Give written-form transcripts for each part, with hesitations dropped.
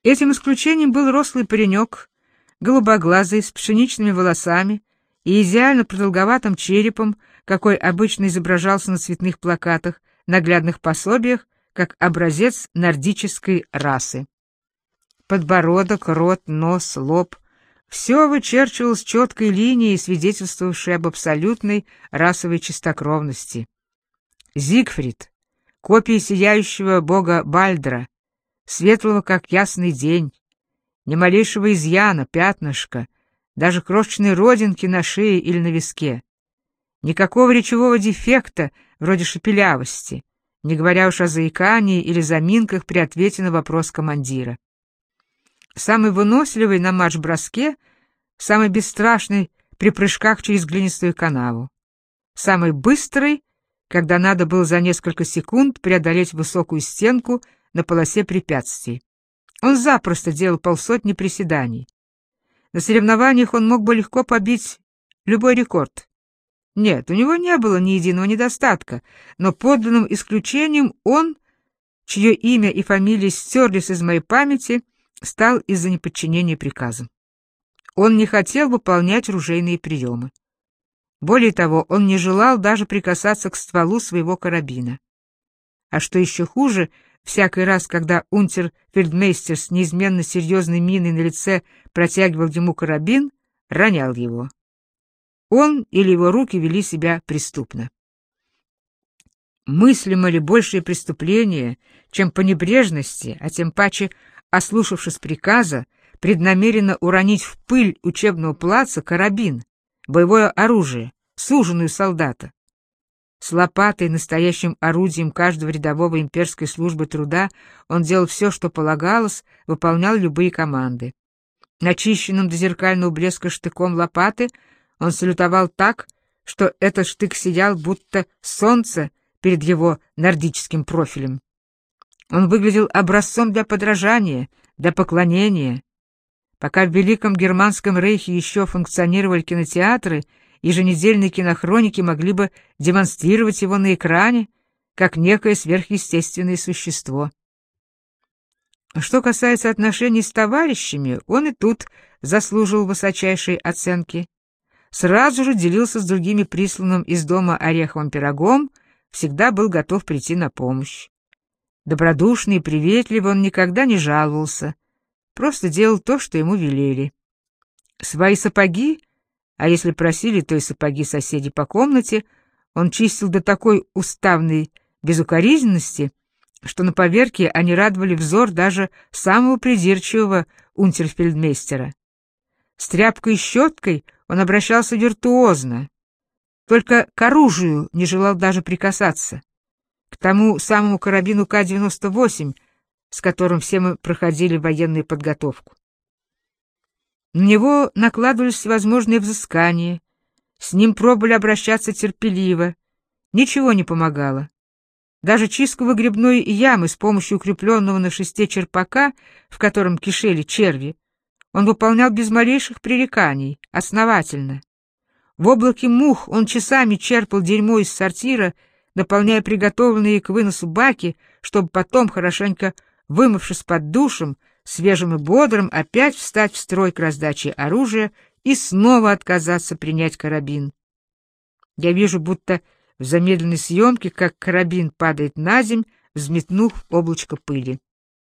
Этим исключением был рослый паренек, голубоглазый, с пшеничными волосами и идеально продолговатым черепом, какой обычно изображался на цветных плакатах, наглядных пособиях, как образец нордической расы. Подбородок, рот, нос, лоб — все вычерчивалось четкой линией, свидетельствовавшей об абсолютной расовой чистокровности. Зигфрид, копия сияющего бога Бальдра, светлого, как ясный день, ни малейшего изъяна, пятнышка, даже крошечной родинки на шее или на виске, никакого речевого дефекта, вроде шепелявости, не говоря уж о заикании или заминках при ответе на вопрос командира. Самый выносливый на марш-броске, самый бесстрашный при прыжках через глинистую канаву, самый быстрый, когда надо было за несколько секунд преодолеть высокую стенку на полосе препятствий. Он запросто делал 50 приседаний. На соревнованиях он мог бы легко побить любой рекорд. Нет, у него не было ни единого недостатка, но подлинным исключением он, чье имя и фамилия стерлись из моей памяти, стал из-за неподчинения приказам. Он не хотел выполнять ружейные приемы. Более того, он не желал даже прикасаться к стволу своего карабина. А что еще хуже, всякий раз, когда унтер-фельдмейстер с неизменно серьезной миной на лице протягивал ему карабин, ронял его. Он или его руки вели себя преступно. Мыслимо ли большее преступление, чем по небрежности, а тем паче, ослушавшись приказа, преднамеренно уронить в пыль учебного плаца карабин, боевое оружие, суженую солдата? С лопатой, настоящим орудием каждого рядового имперской службы труда, он делал все, что полагалось, выполнял любые команды. Начищенным до зеркального блеска штыком лопаты он салютовал так, что этот штык сиял, будто солнце перед его нордическим профилем. Он выглядел образцом для подражания, для поклонения. Пока в Великом Германском рейхе еще функционировали кинотеатры, еженедельные кинохроники могли бы демонстрировать его на экране, как некое сверхъестественное существо. Что касается отношений с товарищами, он и тут заслужил высочайшей оценки. Сразу же делился с другими присланным из дома ореховым пирогом, всегда был готов прийти на помощь. Добродушный и приветливый, он никогда не жаловался, просто делал то, что ему велели. Свои сапоги, а если просили, то и сапоги соседей по комнате, он чистил до такой уставной безукоризненности, что на поверке они радовали взор даже самого придирчивого унтерфельдмейстера. С тряпкой и щеткой он обращался виртуозно, только к оружию не желал даже прикасаться, к тому самому карабину К-98, с которым все мы проходили военную подготовку. На него накладывались всевозможные взыскания, с ним пробовали обращаться терпеливо, ничего не помогало. Даже чистку выгребной ямы с помощью укрепленного на шесте черпака, в котором кишели черви, он выполнял без малейших пререканий, основательно. В облаке мух он часами черпал дерьмо из сортира, наполняя приготовленные к выносу баки, чтобы потом, хорошенько вымывшись под душем, свежим и бодрым, опять встать в строй к раздаче оружия и снова отказаться принять карабин. Я вижу, будто в замедленной съемке, как карабин падает на земь, взметнув облачко пыли.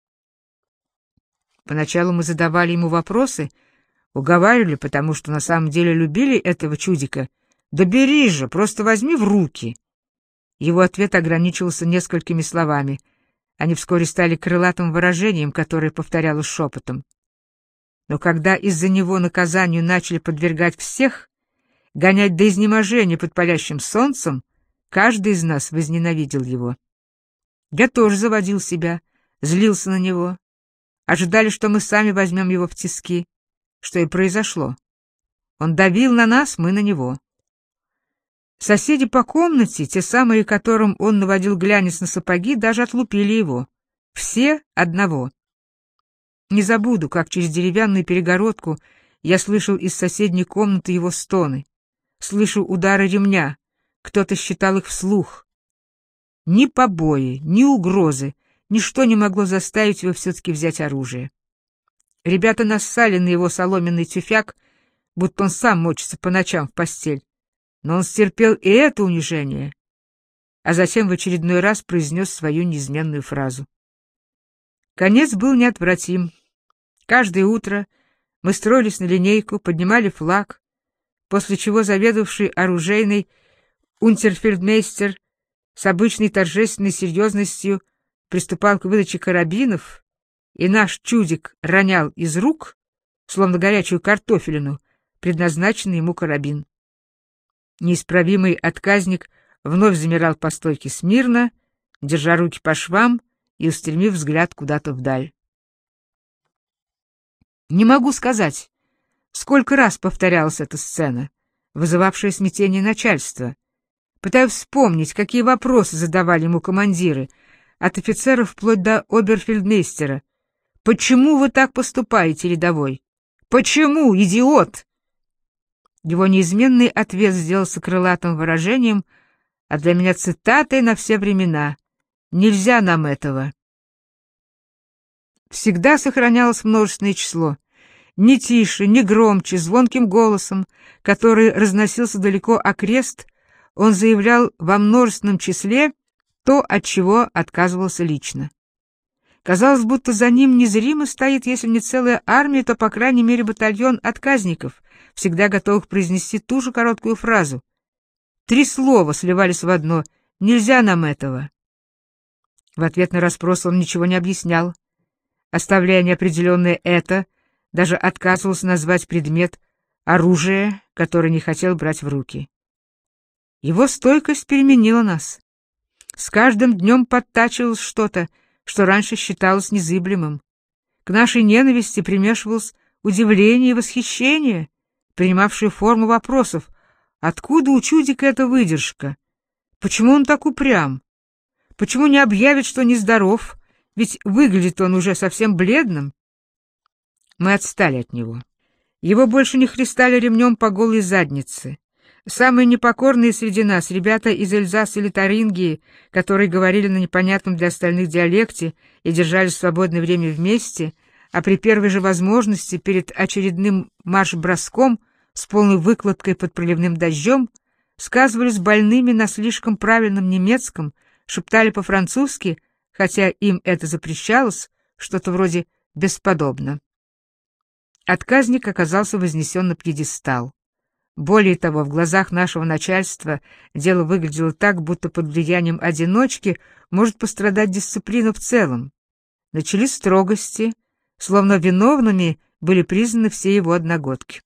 Поначалу мы задавали ему вопросы, уговаривали, потому что на самом деле любили этого чудика. «Да бери же, просто возьми в руки!» Его ответ ограничивался несколькими словами. Они вскоре стали крылатым выражением, которое повторялось шепотом. Но когда из-за него наказанию начали подвергать всех, гонять до изнеможения под палящим солнцем, каждый из нас возненавидел его. Я тоже заводил себя, злился на него. Ожидали, что мы сами возьмем его в тиски, что и произошло. Он давил на нас, мы на него. Соседи по комнате, те самые, которым он наводил глянец на сапоги, даже отлупили его. Все одного. Не забуду, как через деревянную перегородку я слышал из соседней комнаты его стоны. Слышу удары ремня, кто-то считал их вслух. Ни побои, ни угрозы, ничто не могло заставить его все-таки взять оружие. Ребята нассали на его соломенный тюфяк, будто он сам мочится по ночам в постель. Но он стерпел и это унижение, а затем в очередной раз произнес свою неизменную фразу. Конец был неотвратим. Каждое утро мы строились на линейку, поднимали флаг, после чего заведовавший оружейный унтерфельдмейстер с обычной торжественной серьезностью приступал к выдаче карабинов, и наш чудик ронял из рук, словно горячую картофелину, предназначенный ему карабин. Неисправимый отказник вновь замирал по стойке смирно, держа руки по швам и устремив взгляд куда-то вдаль. Не могу сказать, сколько раз повторялась эта сцена, вызывавшая смятение начальства. Пытаюсь вспомнить, какие вопросы задавали ему командиры, от офицеров вплоть до оберфельдмейстера. «Почему вы так поступаете, рядовой? Почему, идиот?» Его неизменный ответ сделался крылатым выражением, а для меня цитатой на все времена. «Нельзя нам этого». Всегда сохранялось множественное число. Ни тише, ни громче, звонким голосом, который разносился далеко окрест, он заявлял во множественном числе то, от чего отказывался лично. Казалось, будто за ним незримо стоит, если не целая армия, то, по крайней мере, батальон отказников, всегда готовых произнести ту же короткую фразу. 3 слова сливались в одно «Нельзя нам этого». В ответ на расспрос он ничего не объяснял. Оставляя неопределенное «это», даже отказывался назвать предмет оружие, которое не хотел брать в руки. Его стойкость переменила нас. С каждым днем подтачивалось что-то, что раньше считалось незыблемым. К нашей ненависти примешивалось удивление и восхищение, принимавшие форму вопросов. Откуда у чудика эта выдержка? Почему он так упрям? Почему не объявит, что нездоров? Ведь выглядит он уже совсем бледным. Мы отстали от него. Его больше не хлестали ремнем по голой заднице. Самые непокорные среди нас, ребята из Эльзаса или Турингии, которые говорили на непонятном для остальных диалекте и держали свободное время вместе, а при первой же возможности перед очередным марш-броском с полной выкладкой под проливным дождем сказывались больными на слишком правильном немецком, шептали по-французски, хотя им это запрещалось, что-то вроде «бесподобно». Отказник оказался вознесен на пьедестал. Более того, в глазах нашего начальства дело выглядело так, будто под влиянием одиночки может пострадать дисциплина в целом. Начались строгости, словно виновными были признаны все его одногодки.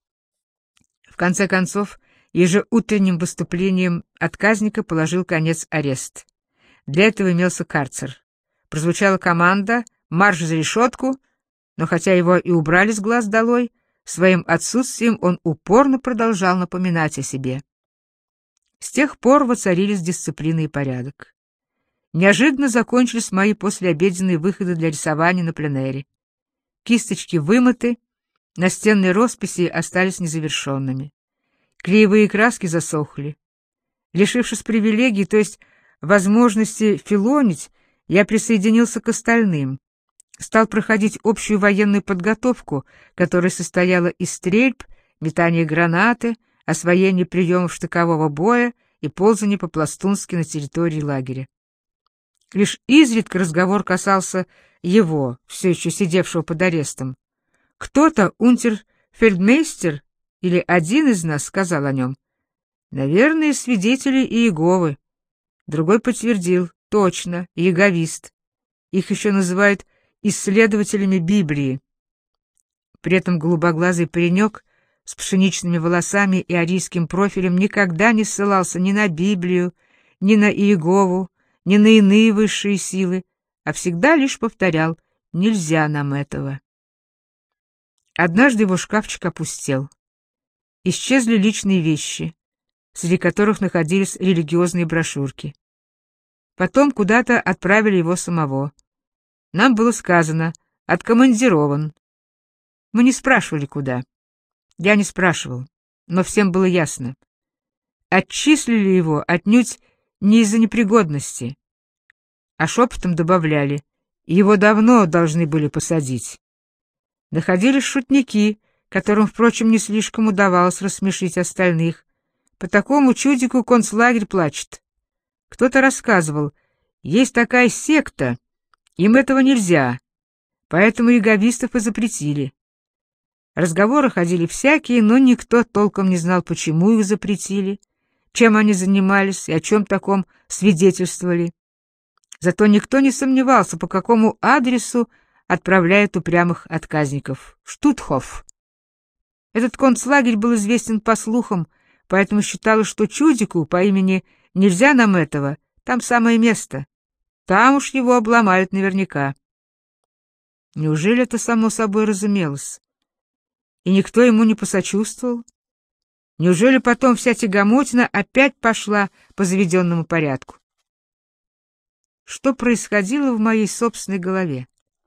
В конце концов, ежеутренним выступлением отказника положил конец арест. Для этого имелся карцер. Прозвучала команда «Марш за решетку», но хотя его и убрали с глаз долой, своим отсутствием он упорно продолжал напоминать о себе. С тех пор воцарились дисциплина и порядок. Неожиданно закончились мои послеобеденные выходы для рисования на пленэре. Кисточки вымыты, настенные росписи остались незавершенными. Клеевые краски засохли. Лишившись привилегий, то есть возможности филонить, я присоединился к остальным. Стал проходить общую военную подготовку, которая состояла из стрельб, метания гранаты, освоения приемов штыкового боя и ползания по-пластунски на территории лагеря. Лишь изредка разговор касался его, все еще сидевшего под арестом. Кто-то, унтерфельдмейстер или один из нас, сказал о нем. Наверное, свидетели Иеговы. Другой подтвердил, точно, иеговист. Их еще называют исследователями Библии. При этом голубоглазый паренек с пшеничными волосами и арийским профилем никогда не ссылался ни на Библию, ни на Иегову, ни на иные высшие силы, а всегда лишь повторял «нельзя нам этого». Однажды его шкафчик опустел. Исчезли личные вещи, среди которых находились религиозные брошюрки. Потом куда-то отправили его самого. Нам было сказано «откомандирован». Мы не спрашивали, куда. Я не спрашивал, но всем было ясно. Отчислили его отнюдь не из-за непригодности, а шепотом добавляли «его давно должны были посадить». Находились шутники, которым, впрочем, не слишком удавалось рассмешить остальных. По такому чудику концлагерь плачет. Кто-то рассказывал, есть такая секта, им этого нельзя, поэтому яговистов и запретили. Разговоры ходили всякие, но никто толком не знал, почему их запретили, чем они занимались и о чем таком свидетельствовали. Зато никто не сомневался, по какому адресу отправляют упрямых отказников. Штутхоф. Этот концлагерь был известен по слухам, поэтому считалось, что чудику по имени «Нельзя нам этого», там самое место. Там уж его обломают наверняка. Неужели это само собой разумелось? И никто ему не посочувствовал? Неужели потом вся тягомотина опять пошла по заведенному порядку? Что происходило в моей собственной голове?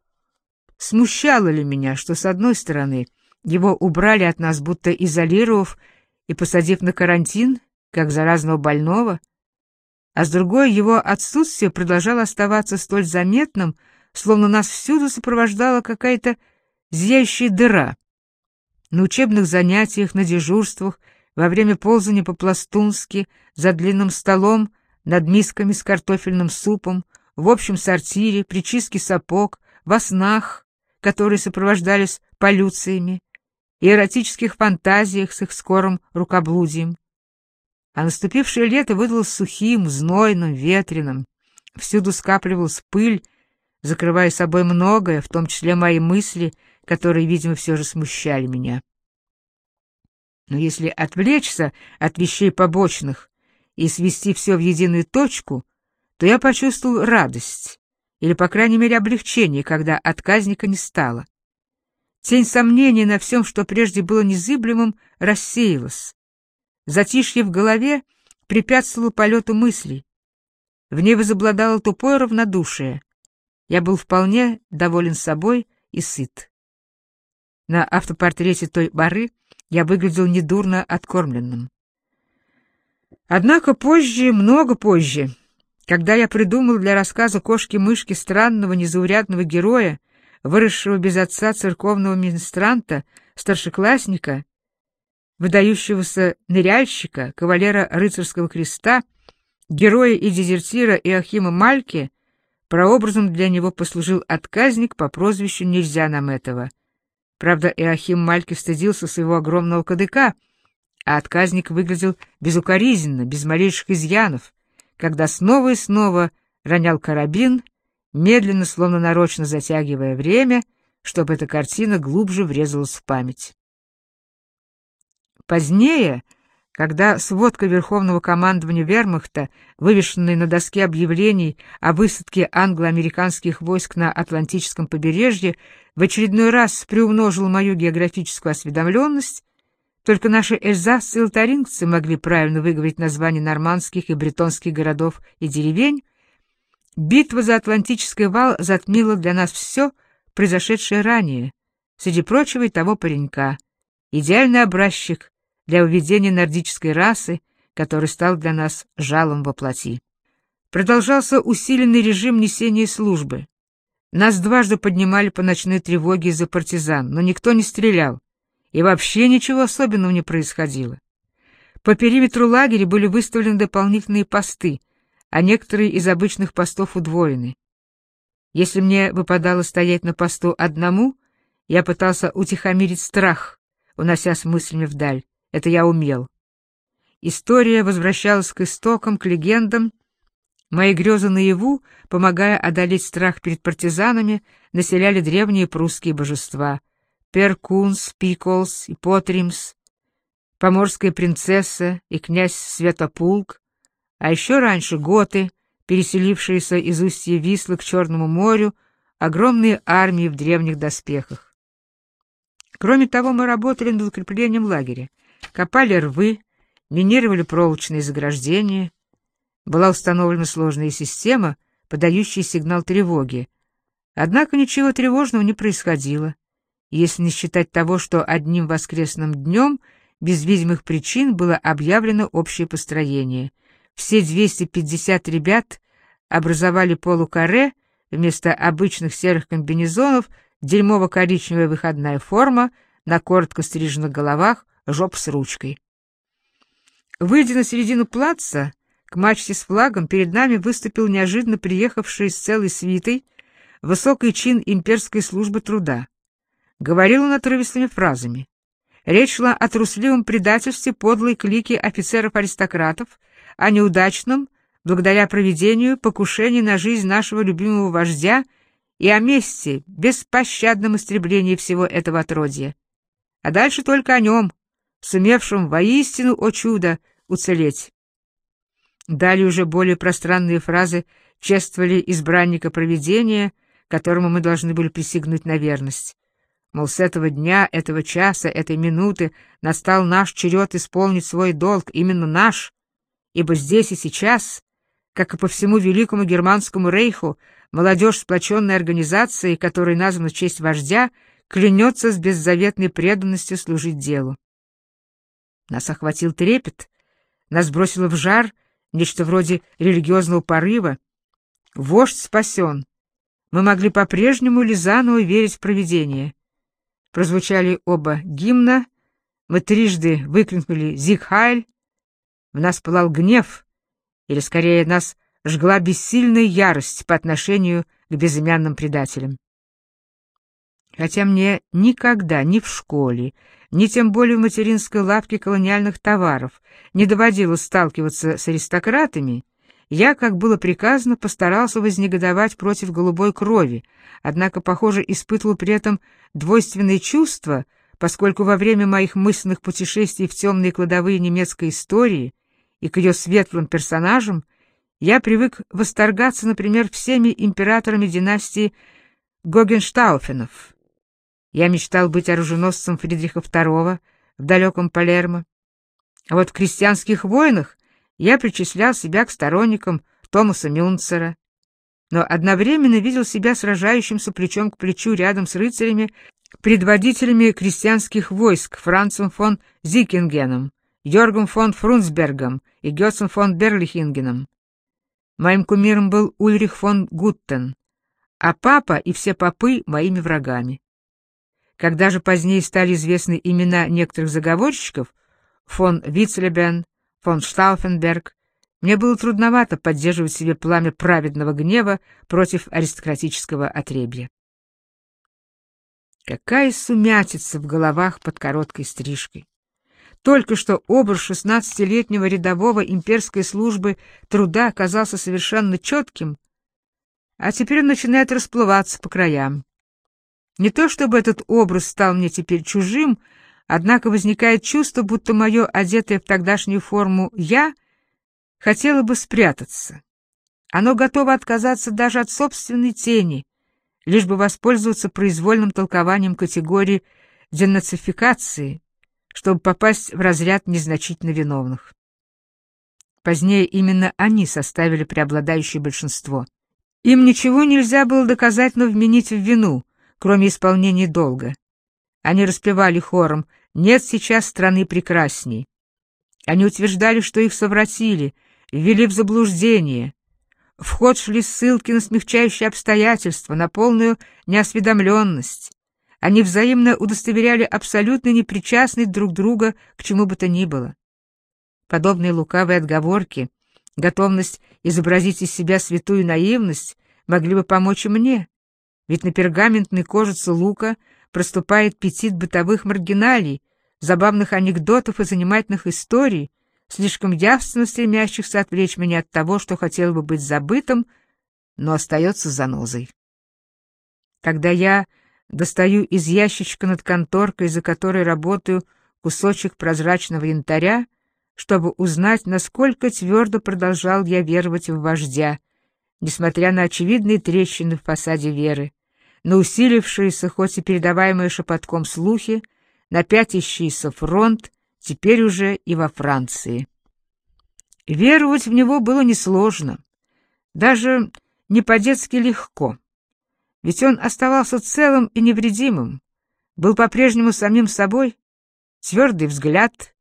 Смущало ли меня, что, с одной стороны, его убрали от нас, будто изолировав и посадив на карантин, как заразного больного, а с другой, его отсутствие продолжало оставаться столь заметным, словно нас всюду сопровождала какая-то зияющая дыра. На учебных занятиях, на дежурствах, во время ползания по-пластунски, за длинным столом, над мисками с картофельным супом, в общем сортире, при чистке сапог, во снах, которые сопровождались полюциями, и эротических фантазиях с их скорым рукоблудием. А наступившее лето выдалось сухим, знойным, ветреным. Всюду скапливалась пыль, закрывая собой многое, в том числе мои мысли, которые, видимо, все же смущали меня. Но если отвлечься от вещей побочных и свести все в единую точку, то я почувствовал радость, или, по крайней мере, облегчение, когда отказника не стало. Тень сомнений на всем, что прежде было незыблемым, рассеялась. Затишье в голове препятствовало полету мыслей. В ней возобладало тупое равнодушие. Я был вполне доволен собой и сыт. На автопортрете той поры я выглядел недурно откормленным. Однако позже, много позже, когда я придумал для рассказа «Кошки-мышки» странного незаурядного героя, выросшего без отца церковного министранта, старшеклассника, выдающегося ныряльщика, кавалера рыцарского креста, героя и дезертира Иоахима Мальки, прообразом для него послужил отказник по прозвищу «Нельзя нам этого». Правда, Иоахим Мальки стыдился своего огромного кадыка, а отказник выглядел безукоризненно, без малейших изъянов, когда снова и снова ронял карабин, медленно, словно нарочно затягивая время, чтобы эта картина глубже врезалась в память. Позднее, когда сводка Верховного командования Вермахта, вывешенная на доске объявлений о высадке англо-американских войск на Атлантическом побережье, в очередной раз приумножила мою географическую осведомленность, только наши эльзасцы и лотарингцы могли правильно выговорить названия нормандских и бретонских городов и деревень, битва за Атлантический вал затмила для нас все, произошедшее ранее, среди прочего и того паренька, идеальный образчик для уведения нордической расы, который стал для нас жалом во плоти. Продолжался усиленный режим несения службы. Нас дважды поднимали по ночной тревоге из-за партизан, но никто не стрелял, и вообще ничего особенного не происходило. По периметру лагеря были выставлены дополнительные посты, а некоторые из обычных постов удвоены. Если мне выпадало стоять на посту одному, я пытался утихомирить страх, уносясь мыслями вдаль. Это я умел. История возвращалась к истокам, к легендам. Мои грезы наяву, помогая одолеть страх перед партизанами, населяли древние прусские божества — Перкунс, Пиколс и Потримс, поморская принцесса и князь Святопулк, а еще раньше готы, переселившиеся из устья Вислы к Черному морю, огромные армии в древних доспехах. Кроме того, мы работали над укреплением лагеря, копали рвы, минировали проволочные заграждения. Была установлена сложная система, подающая сигнал тревоги. Однако ничего тревожного не происходило, если не считать того, что одним воскресным днем без видимых причин было объявлено общее построение. Все 250 ребят образовали полукаре, вместо обычных серых комбинезонов дерьмово-коричневая выходная форма, на коротко стриженных головах жоп с ручкой. Выйдя на середину плаца, к мачте с флагом, перед нами выступил неожиданно приехавший с целой свитой высокий чин имперской службы труда. Говорил он отрывистыми фразами. Речь шла о трусливом предательстве подлой клики офицеров-аристократов, о неудачном, благодаря провидению, покушении на жизнь нашего любимого вождя и о мести, беспощадном истреблении всего этого отродья. А дальше только о нем, сумевшем воистину, о чудо, уцелеть. Далее уже более пространные фразы чествовали избранника провидения, которому мы должны были присягнуть на верность. Мол, с этого дня, этого часа, этой минуты настал наш черед исполнить свой долг, именно наш, ибо здесь и сейчас, как и по всему Великому Германскому рейху, молодежь сплоченной организации, которой названа в честь вождя, клянется с беззаветной преданностью служить делу. Нас охватил трепет, нас бросило в жар нечто вроде религиозного порыва. Вождь спасен. Мы могли по-прежнему ли заново верить в провидение. Прозвучали оба гимна, мы трижды выкрикнули «Зиг Хайль», в нас пылал гнев, или скорее нас жгла бессильная ярость по отношению к безымянным предателям. Хотя мне никогда ни в школе, ни тем более в материнской лавке колониальных товаров не доводилось сталкиваться с аристократами, я, как было приказано, постарался вознегодовать против голубой крови, однако, похоже, испытывал при этом двойственные чувства, поскольку во время моих мысленных путешествий в темные кладовые немецкой истории и к ее светлым персонажам я привык восторгаться, например, всеми императорами династии Гогенштауфенов. Я мечтал быть оруженосцем Фридриха II в далеком Палермо. А вот в крестьянских войнах я причислял себя к сторонникам Томаса Мюнцера, но одновременно видел себя сражающимся плечом к плечу рядом с рыцарями, предводителями крестьянских войск Францем фон Зикингеном, Йоргом фон Фрунсбергом и Гёцем фон Берлихингеном. Моим кумиром был Ульрих фон Гуттен, а папа и все попы моими врагами. Когда же позднее стали известны имена некоторых заговорщиков, фон Вицлебен, фон Штауфенберг, мне было трудновато поддерживать в себе пламя праведного гнева против аристократического отребья. Какая сумятица в головах под короткой стрижкой! Только что образ 16-летнего рядового имперской службы труда оказался совершенно четким, а теперь он начинает расплываться по краям. Не то чтобы этот образ стал мне теперь чужим, однако возникает чувство, будто мое одетое в тогдашнюю форму «я» хотело бы спрятаться. Оно готово отказаться даже от собственной тени, лишь бы воспользоваться произвольным толкованием категории денацификации, чтобы попасть в разряд незначительно виновных. Позднее именно они составили преобладающее большинство. Им ничего нельзя было доказательно вменить в вину, кроме исполнения долга. Они распевали хором «Нет сейчас страны прекрасней». Они утверждали, что их совратили, ввели в заблуждение. В ход шли ссылки на смягчающие обстоятельства, на полную неосведомленность. Они взаимно удостоверяли абсолютно непричастность друг друга к чему бы то ни было. Подобные лукавые отговорки, готовность изобразить из себя святую наивность могли бы помочь и мне, ведь на пергаментной кожице лука проступает аппетит бытовых маргиналий, забавных анекдотов и занимательных историй, слишком явственно стремящихся отвлечь меня от того, что хотел бы быть забытым, но остается занозой. Когда я достаю из ящичка над конторкой, за которой работаю, кусочек прозрачного янтаря, чтобы узнать, насколько твердо продолжал я веровать в вождя, несмотря на очевидные трещины в фасаде веры, на усилившиеся, хоть и передаваемые шепотком слухи, на пятящийся фронт, теперь уже и во Франции. Веровать в него было несложно, даже не по-детски легко, ведь он оставался целым и невредимым, был по-прежнему самим собой, твердый взгляд,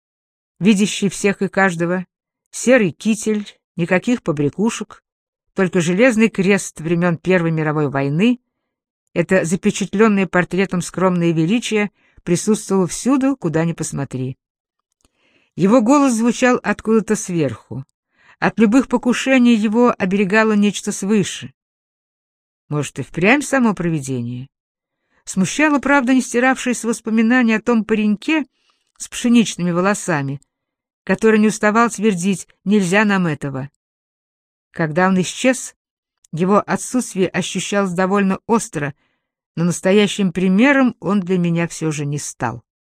видящий всех и каждого, серый китель, никаких побрякушек, только железный крест времен Первой мировой войны Это запечатленное портретом скромное величие присутствовало всюду, куда ни посмотри. Его голос звучал откуда-то сверху. От любых покушений его оберегало нечто свыше. Может, и впрямь само провидение? Смущало, правда, не стиравшееся воспоминание о том пареньке с пшеничными волосами, который не уставал твердить «нельзя нам этого». Когда он исчез, его отсутствие ощущалось довольно остро, но настоящим примером он для меня все же не стал.